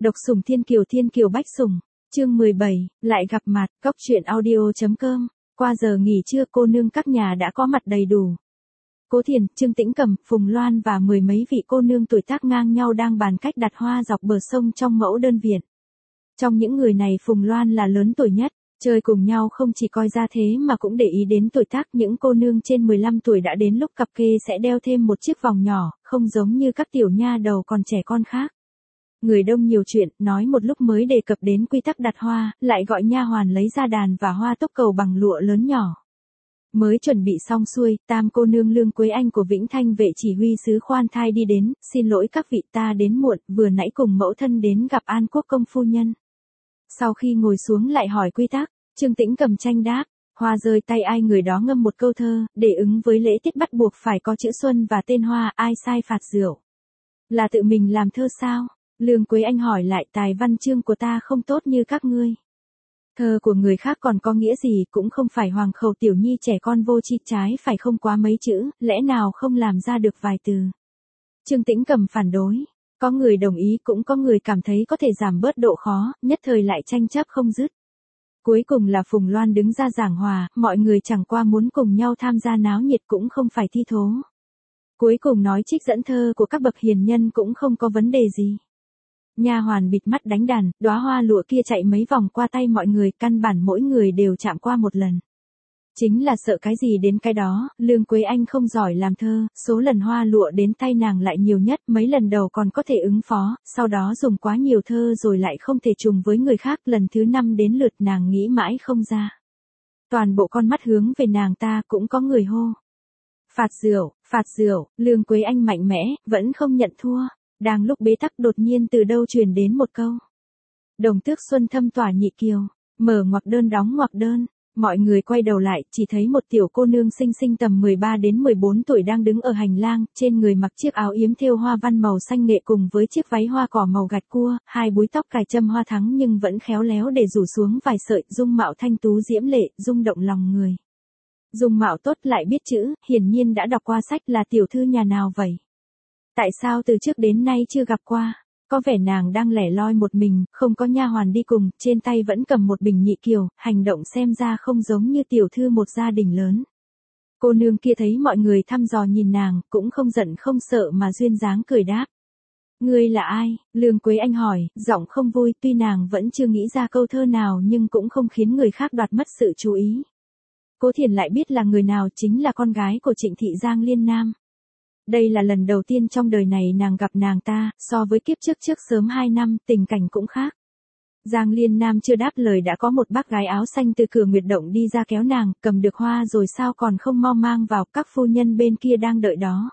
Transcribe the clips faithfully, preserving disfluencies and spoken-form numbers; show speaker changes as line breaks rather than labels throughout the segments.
Độc sủng thiên kiều thiên kiều bách sủng, chương mười bảy, lại gặp mặt, cốc truyện audio.com, qua giờ nghỉ trưa cô nương các nhà đã có mặt đầy đủ. Cố Thiền, Trương Tĩnh Cầm, Phùng Loan và mười mấy vị cô nương tuổi tác ngang nhau đang bàn cách đặt hoa dọc bờ sông trong mẫu đơn viện. Trong những người này Phùng Loan là lớn tuổi nhất, chơi cùng nhau không chỉ coi ra thế mà cũng để ý đến tuổi tác. Những cô nương trên mười lăm tuổi đã đến lúc cặp kê sẽ đeo thêm một chiếc vòng nhỏ, không giống như các tiểu nha đầu còn trẻ con khác. Người đông nhiều chuyện, nói một lúc mới đề cập đến quy tắc đặt hoa, lại gọi nha hoàn lấy ra đàn và hoa tốc cầu bằng lụa lớn nhỏ. Mới chuẩn bị xong xuôi, tam cô nương Lương Quế Anh của Vĩnh Thanh vệ chỉ huy sứ khoan thai đi đến, xin lỗi các vị ta đến muộn, vừa nãy cùng mẫu thân đến gặp An Quốc công phu nhân. Sau khi ngồi xuống lại hỏi quy tắc, Trương Tĩnh Cầm tranh đáp, hoa rơi tay ai người đó ngâm một câu thơ, để ứng với lễ tiết bắt buộc phải có chữ xuân và tên hoa, ai sai phạt rượu. Là tự mình làm thơ sao? Lương Quế Anh hỏi lại, tài văn chương của ta không tốt như các ngươi. Thơ của người khác còn có nghĩa gì, cũng không phải hoàng khẩu tiểu nhi trẻ con vô tri, trái phải không quá mấy chữ, lẽ nào không làm ra được vài từ. Trương Tĩnh Cầm phản đối, có người đồng ý cũng có người cảm thấy có thể giảm bớt độ khó, nhất thời lại tranh chấp không dứt. Cuối cùng là Phùng Loan đứng ra giảng hòa, mọi người chẳng qua muốn cùng nhau tham gia náo nhiệt cũng không phải thi thố. Cuối cùng nói trích dẫn thơ của các bậc hiền nhân cũng không có vấn đề gì. Nha hoàn bịt mắt đánh đàn, đóa hoa lụa kia chạy mấy vòng qua tay mọi người, căn bản mỗi người đều chạm qua một lần. Chính là sợ cái gì đến cái đó, Lương Quế Anh không giỏi làm thơ, số lần hoa lụa đến tay nàng lại nhiều nhất, mấy lần đầu còn có thể ứng phó, sau đó dùng quá nhiều thơ rồi lại không thể trùng với người khác, lần thứ năm đến lượt nàng nghĩ mãi không ra. Toàn bộ con mắt hướng về nàng ta cũng có người hô. Phạt rượu, phạt rượu, Lương Quế Anh mạnh mẽ, vẫn không nhận thua. Đang lúc bế tắc đột nhiên từ đâu truyền đến một câu. Đồng tước xuân thâm tỏa nhị kiều, mở ngoặc đơn đóng ngoặc đơn. Mọi người quay đầu lại, chỉ thấy một tiểu cô nương xinh xinh tầm mười ba đến mười bốn tuổi đang đứng ở hành lang, trên người mặc chiếc áo yếm thêu hoa văn màu xanh nghệ cùng với chiếc váy hoa cỏ màu gạch cua, hai búi tóc cài châm hoa thắng nhưng vẫn khéo léo để rủ xuống vài sợi, dung mạo thanh tú diễm lệ, rung động lòng người. Dung mạo tốt lại biết chữ, hiển nhiên đã đọc qua sách, là tiểu thư nhà nào vậy? Tại sao từ trước đến nay chưa gặp qua? Có vẻ nàng đang lẻ loi một mình, không có nha hoàn đi cùng, trên tay vẫn cầm một bình nhị kiều, hành động xem ra không giống như tiểu thư một gia đình lớn. Cô nương kia thấy mọi người thăm dò nhìn nàng, cũng không giận không sợ mà duyên dáng cười đáp. Ngươi là ai? Lương Quế Anh hỏi, giọng không vui, tuy nàng vẫn chưa nghĩ ra câu thơ nào nhưng cũng không khiến người khác đoạt mất sự chú ý. Cố Thiền lại biết là người nào, chính là con gái của Trịnh thị Giang Liên Nam. Đây là lần đầu tiên trong đời này nàng gặp nàng ta, so với kiếp trước trước sớm hai năm, tình cảnh cũng khác. Giang Liên Nam chưa đáp lời đã có một bác gái áo xanh từ cửa nguyệt động đi ra kéo nàng, cầm được hoa rồi sao còn không mau mang vào, các phu nhân bên kia đang đợi đó.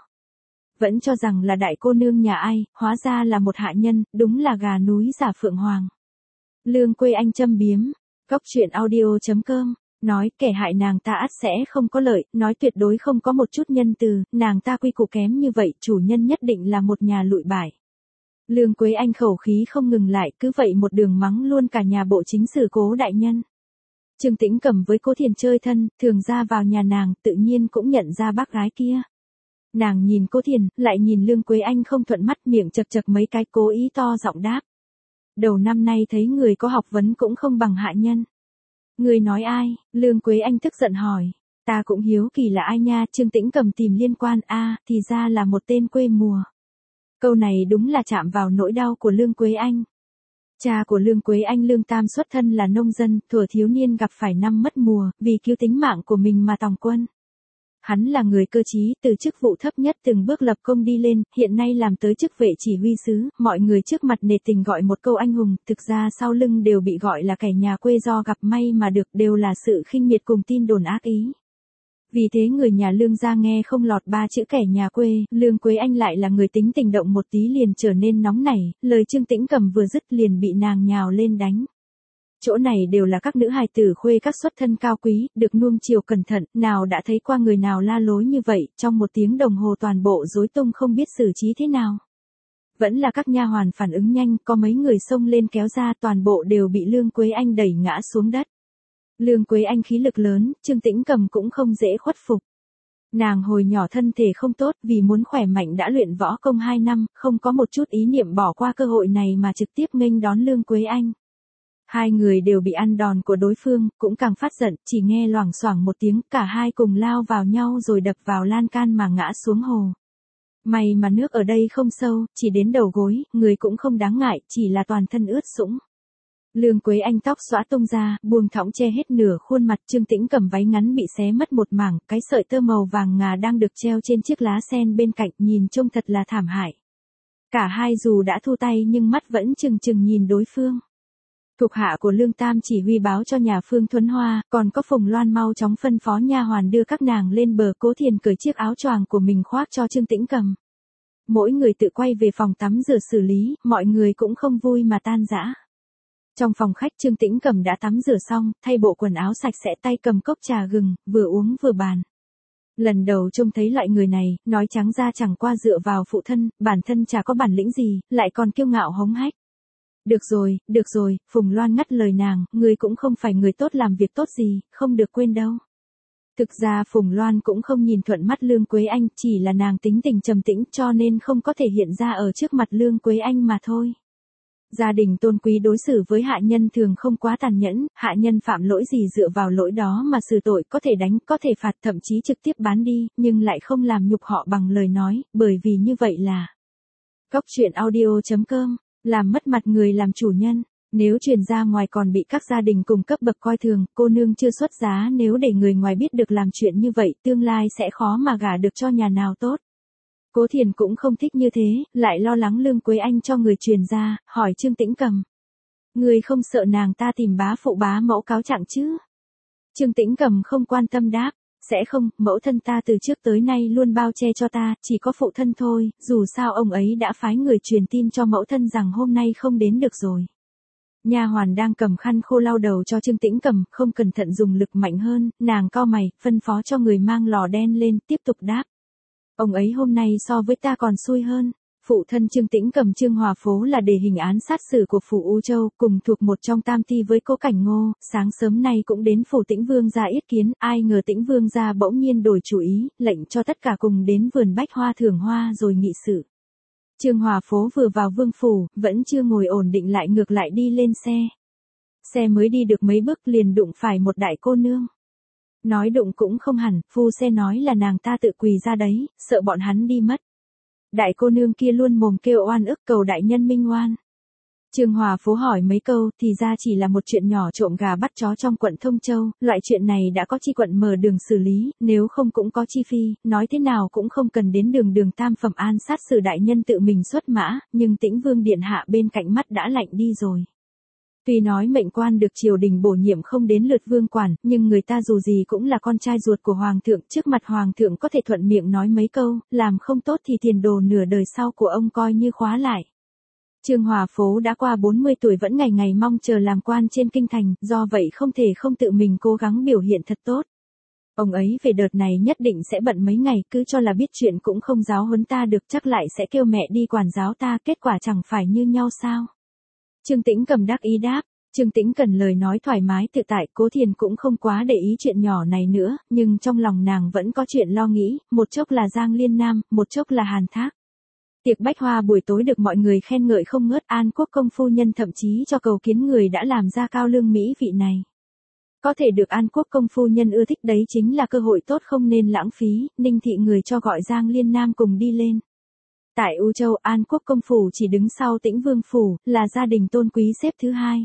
Vẫn cho rằng là đại cô nương nhà ai, hóa ra là một hạ nhân, đúng là gà núi giả phượng hoàng. Lương Quế Anh châm biếm, cốc truyện audio.com. Nói kẻ hại nàng ta ắt sẽ không có lợi, nói tuyệt đối không có một chút nhân từ, nàng ta quy củ kém như vậy, chủ nhân nhất định là một nhà lụi bại. Lương Quế Anh khẩu khí không ngừng lại, cứ vậy một đường mắng luôn cả nhà bộ chính sử Cố đại nhân. Trương Tĩnh Cầm với Cố Thiền chơi thân, thường ra vào nhà nàng, tự nhiên cũng nhận ra bác gái kia. Nàng nhìn Cố Thiền, lại nhìn Lương Quế Anh không thuận mắt, miệng chật chật mấy cái, cố ý to giọng đáp. Đầu năm nay thấy người có học vấn cũng không bằng hạ nhân. Người nói ai? Lương Quế Anh tức giận hỏi. Ta cũng hiếu kỳ là ai nha, Trương Tĩnh Cầm tìm liên quan, a à, thì ra là một tên quê mùa. Câu này đúng là chạm vào nỗi đau của Lương Quế Anh. Cha của Lương Quế Anh Lương Tam xuất thân là nông dân, thuở thiếu niên gặp phải năm mất mùa, vì cứu tính mạng của mình mà tòng quân. Hắn là người cơ trí, từ chức vụ thấp nhất từng bước lập công đi lên, hiện nay làm tới chức vệ chỉ huy sứ, mọi người trước mặt nể tình gọi một câu anh hùng, thực ra sau lưng đều bị gọi là kẻ nhà quê do gặp may mà được, đều là sự khinh miệt cùng tin đồn ác ý. Vì thế người nhà Lương gia nghe không lọt ba chữ kẻ nhà quê, Lương Quế Anh lại là người tính tình động một tí liền trở nên nóng nảy, lời Trương Tĩnh Cầm vừa dứt liền bị nàng nhào lên đánh. Chỗ này đều là các nữ hài tử khuê các xuất thân cao quý, được nuông chiều cẩn thận, nào đã thấy qua người nào la lối như vậy, trong một tiếng đồng hồ toàn bộ rối tung không biết xử trí thế nào. Vẫn là các nha hoàn phản ứng nhanh, có mấy người xông lên kéo ra, toàn bộ đều bị Lương Quế Anh đẩy ngã xuống đất. Lương Quế Anh khí lực lớn, Trương Tĩnh Cầm cũng không dễ khuất phục. Nàng hồi nhỏ thân thể không tốt, vì muốn khỏe mạnh đã luyện võ công hai năm, không có một chút ý niệm bỏ qua cơ hội này mà trực tiếp nghênh đón Lương Quế Anh. Hai người đều bị ăn đòn của đối phương, cũng càng phát giận, chỉ nghe loảng xoảng một tiếng, cả hai cùng lao vào nhau rồi đập vào lan can mà ngã xuống hồ. May mà nước ở đây không sâu, chỉ đến đầu gối, người cũng không đáng ngại, chỉ là toàn thân ướt sũng. Lương Quế Anh tóc xõa tung ra, buông thõng che hết nửa khuôn mặt, Trương Tĩnh cầm váy ngắn bị xé mất một mảng, cái sợi tơ màu vàng ngà đang được treo trên chiếc lá sen bên cạnh, nhìn trông thật là thảm hại. Cả hai dù đã thu tay nhưng mắt vẫn chừng chừng nhìn đối phương. Thuộc hạ của Lương Tam chỉ huy báo cho nhà Phương Thuấn Hoa, còn có Phùng Loan mau chóng phân phó nha hoàn đưa các nàng lên bờ. Cố Thiền cởi chiếc áo choàng của mình khoác cho Trương Tĩnh cầm. Mỗi người tự quay về phòng tắm rửa xử lý, mọi người cũng không vui mà tan rã. Trong phòng khách Trương Tĩnh cầm đã tắm rửa xong, thay bộ quần áo sạch sẽ, tay cầm cốc trà gừng, vừa uống vừa bàn. Lần đầu trông thấy loại người này, nói trắng ra chẳng qua dựa vào phụ thân, bản thân chả có bản lĩnh gì, lại còn kiêu ngạo hống hách. Được rồi, được rồi, Phùng Loan ngắt lời nàng, người cũng không phải người tốt làm việc tốt gì, không được quên đâu. Thực ra Phùng Loan cũng không nhìn thuận mắt Lương Quế Anh, chỉ là nàng tính tình trầm tĩnh cho nên không có thể hiện ra ở trước mặt Lương Quế Anh mà thôi. Gia đình tôn quý đối xử với hạ nhân thường không quá tàn nhẫn, hạ nhân phạm lỗi gì dựa vào lỗi đó mà xử tội, có thể đánh, có thể phạt, thậm chí trực tiếp bán đi, nhưng lại không làm nhục họ bằng lời nói, bởi vì như vậy là Cóc truyện audio chấm com, làm mất mặt người làm chủ nhân. Nếu truyền ra ngoài còn bị các gia đình cùng cấp bậc coi thường, cô nương chưa xuất giá nếu để người ngoài biết được làm chuyện như vậy, tương lai sẽ khó mà gả được cho nhà nào tốt. Cố Thiền cũng không thích như thế, lại lo lắng Lương Quế Anh cho người truyền ra, hỏi Trương Tĩnh cầm. Người không sợ nàng ta tìm bá phụ bá mẫu cáo trạng chứ? Trương Tĩnh cầm không quan tâm đáp, sẽ không, mẫu thân ta từ trước tới nay luôn bao che cho ta, chỉ có phụ thân thôi, dù sao ông ấy đã phái người truyền tin cho mẫu thân rằng hôm nay không đến được rồi. Nha hoàn đang cầm khăn khô lau đầu cho Trương Tĩnh cầm, không cẩn thận dùng lực mạnh hơn, nàng cau mày, phân phó cho người mang lò đen lên, tiếp tục đáp. Ông ấy hôm nay so với ta còn xui hơn. Phụ thân Trương Tĩnh cầm Trương Hòa Phố là đề hình án sát xử của phủ U Châu, cùng thuộc một trong tam ty với Cố Cảnh Ngô, sáng sớm nay cũng đến phủ Tĩnh Vương gia yết kiến, ai ngờ Tĩnh Vương gia bỗng nhiên đổi chủ ý, lệnh cho tất cả cùng đến vườn bách hoa thưởng hoa rồi nghị sự. Trương Hòa Phố vừa vào vương phủ, vẫn chưa ngồi ổn định lại ngược lại đi lên xe. Xe mới đi được mấy bước liền đụng phải một đại cô nương. Nói đụng cũng không hẳn, phu xe nói là nàng ta tự quỳ ra đấy, sợ bọn hắn đi mất. Đại cô nương kia luôn mồm kêu oan ức cầu đại nhân minh oan. Trương Hòa Phố hỏi mấy câu thì ra chỉ là một chuyện nhỏ trộm gà bắt chó trong quận Thông Châu, loại chuyện này đã có chi quận mở đường xử lý, nếu không cũng có chi phi, nói thế nào cũng không cần đến đường đường tam phẩm an sát xử đại nhân tự mình xuất mã, nhưng Tĩnh Vương điện hạ bên cạnh mắt đã lạnh đi rồi. Tuy nói mệnh quan được triều đình bổ nhiệm không đến lượt vương quản, nhưng người ta dù gì cũng là con trai ruột của hoàng thượng, trước mặt hoàng thượng có thể thuận miệng nói mấy câu, làm không tốt thì tiền đồ nửa đời sau của ông coi như khóa lại. Trương Hòa Phố đã qua bốn mươi tuổi vẫn ngày ngày mong chờ làm quan trên kinh thành, do vậy không thể không tự mình cố gắng biểu hiện thật tốt. Ông ấy về đợt này nhất định sẽ bận mấy ngày, cứ cho là biết chuyện cũng không giáo huấn ta được, chắc lại sẽ kêu mẹ đi quản giáo ta, kết quả chẳng phải như nhau sao. Trương Tĩnh cầm đắc ý đáp, Trương Tĩnh cần lời nói thoải mái tự tại, Cố Thiền cũng không quá để ý chuyện nhỏ này nữa, nhưng trong lòng nàng vẫn có chuyện lo nghĩ, một chốc là Giang Liên Nam, một chốc là Hàn Thác. Tiệc bách hoa buổi tối được mọi người khen ngợi không ngớt, An Quốc công phu nhân thậm chí cho cầu kiến người đã làm ra cao lương mỹ vị này. Có thể được An Quốc công phu nhân ưa thích đấy chính là cơ hội tốt không nên lãng phí, Ninh thị người cho gọi Giang Liên Nam cùng đi lên. Tại U Châu, An Quốc công phủ chỉ đứng sau Tĩnh Vương phủ, là gia đình tôn quý xếp thứ hai.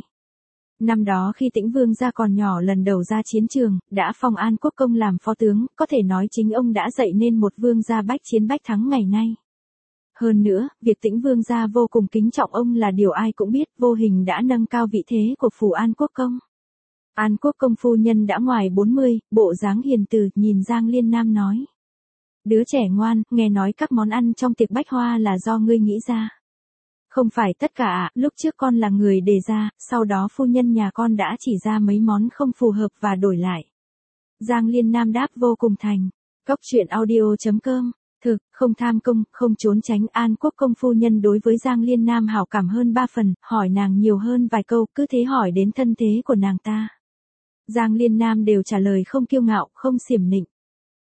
Năm đó khi Tĩnh Vương gia còn nhỏ lần đầu ra chiến trường, đã phong An Quốc công làm phó tướng, có thể nói chính ông đã dạy nên một vương gia bách chiến bách thắng ngày nay. Hơn nữa, việc Tĩnh Vương gia vô cùng kính trọng ông là điều ai cũng biết, vô hình đã nâng cao vị thế của phủ An Quốc công. An Quốc công phu nhân đã ngoài bốn mươi, bộ dáng hiền từ, nhìn Giang Liên Nam nói. Đứa trẻ ngoan, nghe nói các món ăn trong tiệc bách hoa là do ngươi nghĩ ra. Không phải tất cả ạ, lúc trước con là người đề ra, sau đó phu nhân nhà con đã chỉ ra mấy món không phù hợp và đổi lại. Giang Liên Nam đáp vô cùng thành. Cóc truyện audio chấm com. Thực, không tham công, không trốn tránh, An Quốc công phu nhân đối với Giang Liên Nam hảo cảm hơn ba phần, hỏi nàng nhiều hơn vài câu, cứ thế hỏi đến thân thế của nàng ta. Giang Liên Nam đều trả lời không kiêu ngạo, không xiểm nịnh.